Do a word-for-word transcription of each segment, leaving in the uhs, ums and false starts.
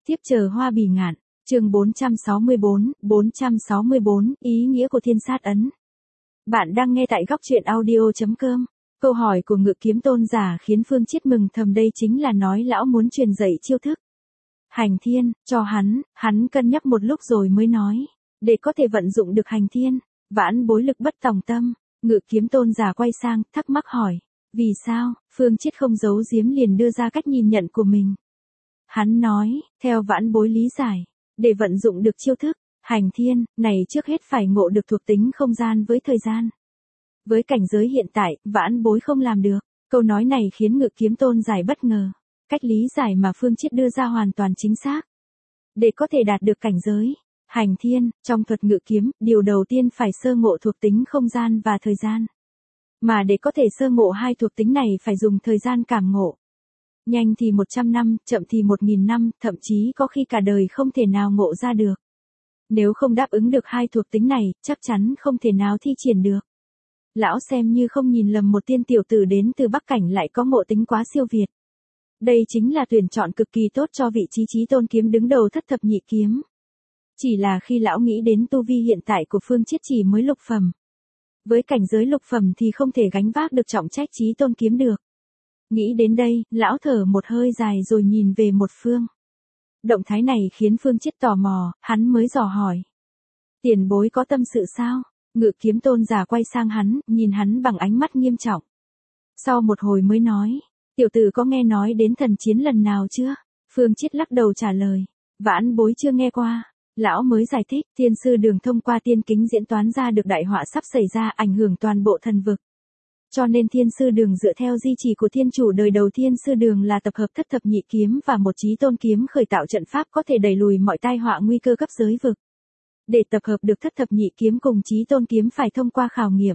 Tiếp chờ hoa bì ngạn, chương bốn trăm sáu mươi bốn, bốn trăm sáu mươi bốn, ý nghĩa của thiên sát ấn. Bạn đang nghe tại góc truyện audio chấm com. Câu hỏi của Ngự Kiếm Tôn giả khiến Phương Chiết mừng thầm, đây chính là nói lão muốn truyền dạy chiêu thức hành thiên cho hắn. Hắn cân nhắc một lúc rồi mới nói, để có thể vận dụng được hành thiên, vãn bối lực bất tòng tâm. Ngự Kiếm Tôn giả quay sang, thắc mắc hỏi, vì sao? Phương Chiết không giấu giếm liền đưa ra cách nhìn nhận của mình. Hắn nói, theo vãn bối lý giải, để vận dụng được chiêu thức hành thiên này trước hết phải ngộ được thuộc tính không gian với thời gian. Với cảnh giới hiện tại, vãn bối không làm được. Câu nói này khiến Ngự Kiếm Tôn giải bất ngờ. Cách lý giải mà Phương Chiết đưa ra hoàn toàn chính xác. Để có thể đạt được cảnh giới hành thiên, trong thuật ngự kiếm, điều đầu tiên phải sơ ngộ thuộc tính không gian và thời gian. Mà để có thể sơ ngộ hai thuộc tính này phải dùng thời gian cảm ngộ. Nhanh thì một trăm năm, chậm thì một nghìn năm, thậm chí có khi cả đời không thể nào ngộ ra được. Nếu không đáp ứng được hai thuộc tính này, chắc chắn không thể nào thi triển được. Lão xem như không nhìn lầm một tiên tiểu tử đến từ Bắc Cảnh lại có ngộ tính quá siêu việt. Đây chính là tuyển chọn cực kỳ tốt cho vị trí chí tôn kiếm đứng đầu thất thập nhị kiếm. Chỉ là khi lão nghĩ đến tu vi hiện tại của Phương Chiết chỉ mới lục phẩm. Với cảnh giới lục phẩm thì không thể gánh vác được trọng trách chí tôn kiếm được. Nghĩ đến đây, lão thở một hơi dài rồi nhìn về một phương. Động thái này khiến Phương Chiết tò mò, hắn mới dò hỏi. Tiền bối có tâm sự sao? Ngự Kiếm Tôn giả quay sang hắn, nhìn hắn bằng ánh mắt nghiêm trọng. Sau một hồi mới nói, tiểu tử có nghe nói đến thần chiến lần nào chưa? Phương Chiết lắc đầu trả lời, vãn bối chưa nghe qua. Lão mới giải thích, Thiên Sư Đường thông qua tiên kính diễn toán ra được đại họa sắp xảy ra ảnh hưởng toàn bộ thần vực. Cho nên Thiên Sư Đường dựa theo di chỉ của Thiên Chủ đời đầu Thiên Sư Đường là tập hợp thất thập nhị kiếm và một chí tôn kiếm khởi tạo trận pháp có thể đẩy lùi mọi tai họa nguy cơ cấp giới vực. Để tập hợp được thất thập nhị kiếm cùng chí tôn kiếm phải thông qua khảo nghiệm.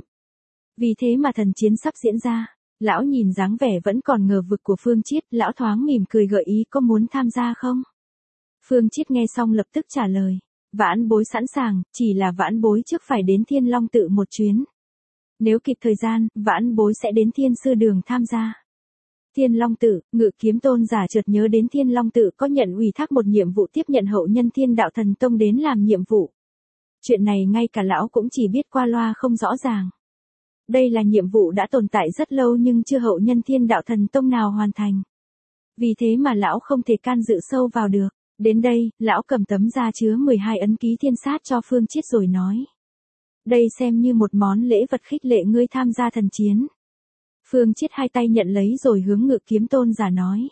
Vì thế mà thần chiến sắp diễn ra. Lão nhìn dáng vẻ vẫn còn ngờ vực của Phương Chiết, lão thoáng mỉm cười gợi ý có muốn tham gia không? Phương Chiết nghe xong lập tức trả lời, vãn bối sẵn sàng, chỉ là vãn bối trước phải đến Thiên Long Tự một chuyến. Nếu kịp thời gian, vãn bối sẽ đến Thiên Sư Đường tham gia. Thiên Long Tự, Ngự Kiếm Tôn giả chợt nhớ đến Thiên Long Tự có nhận ủy thác một nhiệm vụ tiếp nhận hậu nhân Thiên Đạo Thần Tông đến làm nhiệm vụ. Chuyện này ngay cả lão cũng chỉ biết qua loa không rõ ràng. Đây là nhiệm vụ đã tồn tại rất lâu nhưng chưa hậu nhân Thiên Đạo Thần Tông nào hoàn thành. Vì thế mà lão không thể can dự sâu vào được. Đến đây, lão cầm tấm da chứa mười hai ấn ký thiên sát cho Phương Chiết rồi nói. Đây xem như một món lễ vật khích lệ ngươi tham gia thần chiến. Phương Chiết hai tay nhận lấy rồi hướng Ngự Kiếm Tôn giả nói.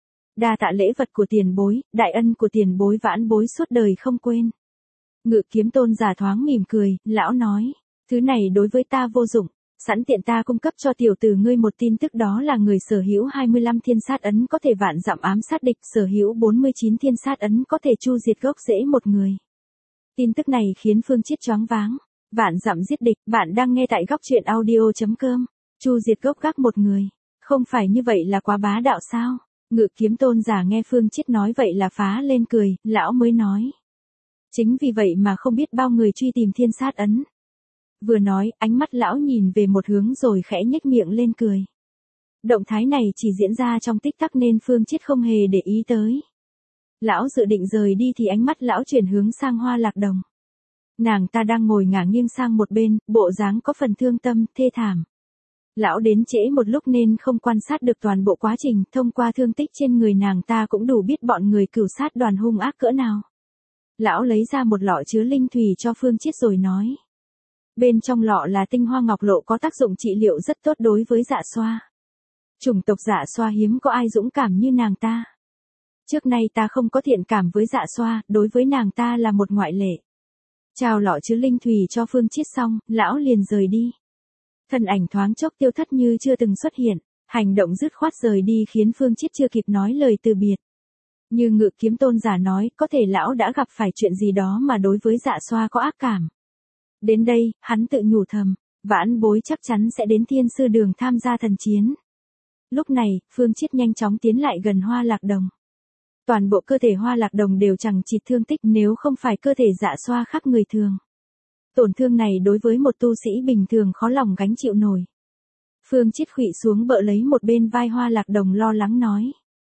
Đa tạ lễ vật của tiền bối, đại ân của tiền bối vãn bối suốt đời không quên. Ngự Kiếm Tôn giả thoáng mỉm cười, lão nói. Thứ này đối với ta vô dụng, sẵn tiện ta cung cấp cho tiểu tử ngươi một tin tức, đó là người sở hữu hai mươi lăm thiên sát ấn có thể vạn dặm ám sát địch, sở hữu bốn mươi chín thiên sát ấn có thể chu diệt gốc rễ một người. Tin tức này khiến Phương Chiết choáng váng. Vạn dặm giết địch, bạn đang nghe tại góc truyện audio chấm com. Chu diệt gốc gác một người. Không phải như vậy là quá bá đạo sao? Ngự Kiếm Tôn giả nghe Phương Chiết nói vậy là phá lên cười, lão mới nói. Chính vì vậy mà không biết bao người truy tìm thiên sát ấn. Vừa nói, ánh mắt lão nhìn về một hướng rồi khẽ nhếch miệng lên cười. Động thái này chỉ diễn ra trong tích tắc nên Phương Chiết không hề để ý tới. Lão dự định rời đi thì ánh mắt lão chuyển hướng sang Hoa Lạc Đồng. Nàng ta đang ngồi ngả nghiêng sang một bên, bộ dáng có phần thương tâm, thê thảm. Lão đến trễ một lúc nên không quan sát được toàn bộ quá trình, thông qua thương tích trên người nàng ta cũng đủ biết bọn người cửu sát đoàn hung ác cỡ nào. Lão lấy ra một lọ chứa linh thủy cho Phương Chiết rồi nói. Bên trong lọ là tinh hoa ngọc lộ có tác dụng trị liệu rất tốt đối với dạ xoa. Chủng tộc dạ xoa hiếm có ai dũng cảm như nàng ta. Trước nay ta không có thiện cảm với dạ xoa, đối với nàng ta là một ngoại lệ. Chào lọ chứa linh thủy cho Phương Chiết xong, lão liền rời đi. Thân ảnh thoáng chốc tiêu thất như chưa từng xuất hiện, hành động dứt khoát rời đi khiến Phương Chiết chưa kịp nói lời từ biệt. Như Ngự Kiếm Tôn giả nói, có thể lão đã gặp phải chuyện gì đó mà đối với dạ xoa có ác cảm. Đến đây, hắn tự nhủ thầm, vãn bối chắc chắn sẽ đến Thiên Sư Đường tham gia thần chiến. Lúc này, Phương Chiết nhanh chóng tiến lại gần Hoa Lạc Đồng. Toàn bộ cơ thể Hoa Lạc Đồng đều chẳng chịt thương tích, nếu không phải cơ thể dạ xoa khác người thường. Tổn thương này đối với một tu sĩ bình thường khó lòng gánh chịu nổi. Phương Chiết khuỵu xuống bợ lấy một bên vai Hoa Lạc Đồng lo lắng nói.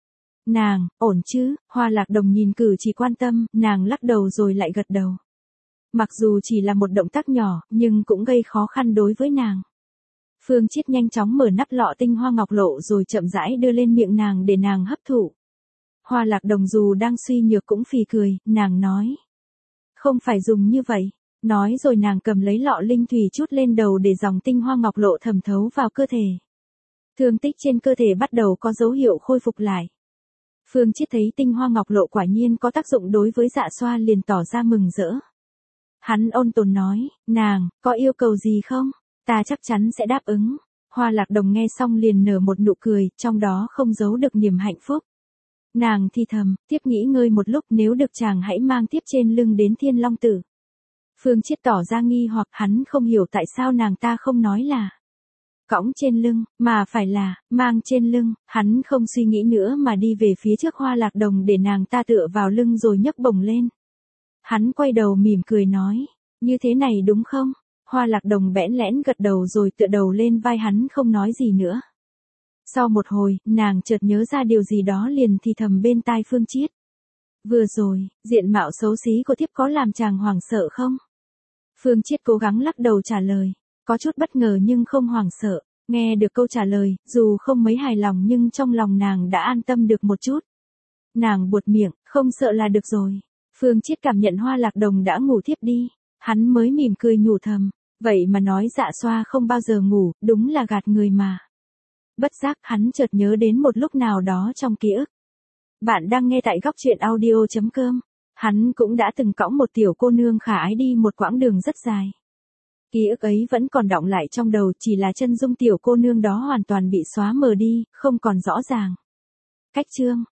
Nàng, ổn chứ? Hoa Lạc Đồng nhìn cử chỉ quan tâm, nàng lắc đầu rồi lại gật đầu. Mặc dù chỉ là một động tác nhỏ, nhưng cũng gây khó khăn đối với nàng. Phương Chiết nhanh chóng mở nắp lọ tinh hoa ngọc lộ rồi chậm rãi đưa lên miệng nàng để nàng hấp thụ. Hoa Lạc Đồng dù đang suy nhược cũng phì cười, nàng nói. Không phải dùng như vậy. Nói rồi nàng cầm lấy lọ linh thủy chút lên đầu để dòng tinh hoa ngọc lộ thẩm thấu vào cơ thể. Thương tích trên cơ thể bắt đầu có dấu hiệu khôi phục lại. Phương Chiết thấy tinh hoa ngọc lộ quả nhiên có tác dụng đối với Dạ Xoa liền tỏ ra mừng rỡ. Hắn ôn tồn nói, nàng, có yêu cầu gì không? Ta chắc chắn sẽ đáp ứng. Hoa Lạc Đồng nghe xong liền nở một nụ cười, trong đó không giấu được niềm hạnh phúc. Nàng thì thầm, tiếp nghỉ ngơi một lúc, nếu được chàng hãy mang tiếp trên lưng đến Thiên Long Tử. Phương Chiết tỏ ra nghi hoặc, hắn không hiểu tại sao nàng ta không nói là cõng trên lưng, mà phải là mang trên lưng. Hắn không suy nghĩ nữa mà đi về phía trước Hoa Lạc Đồng để nàng ta tựa vào lưng rồi nhấc bổng lên. Hắn quay đầu mỉm cười nói, như thế này đúng không? Hoa Lạc Đồng bẽn lẽn gật đầu rồi tựa đầu lên vai hắn không nói gì nữa. Sau một hồi, nàng chợt nhớ ra điều gì đó liền thì thầm bên tai Phương Chiết. Vừa rồi, diện mạo xấu xí của thiếp có làm chàng hoảng sợ không? Phương Chiết cố gắng lắc đầu trả lời, có chút bất ngờ nhưng không hoảng sợ. Nghe được câu trả lời, dù không mấy hài lòng nhưng trong lòng nàng đã an tâm được một chút. Nàng buột miệng, không sợ là được rồi. Phương Chiết cảm nhận Hoa Lạc Đồng đã ngủ thiếp đi. Hắn mới mỉm cười nhủ thầm, vậy mà nói Dạ Xoa không bao giờ ngủ, đúng là gạt người mà. Bất giác hắn chợt nhớ đến một lúc nào đó trong ký ức. Bạn đang nghe tại góc truyện audio chấm com. Hắn cũng đã từng cõng một tiểu cô nương khả ái đi một quãng đường rất dài. Ký ức ấy vẫn còn đọng lại trong đầu, chỉ là chân dung tiểu cô nương đó hoàn toàn bị xóa mờ đi, không còn rõ ràng. Cách chương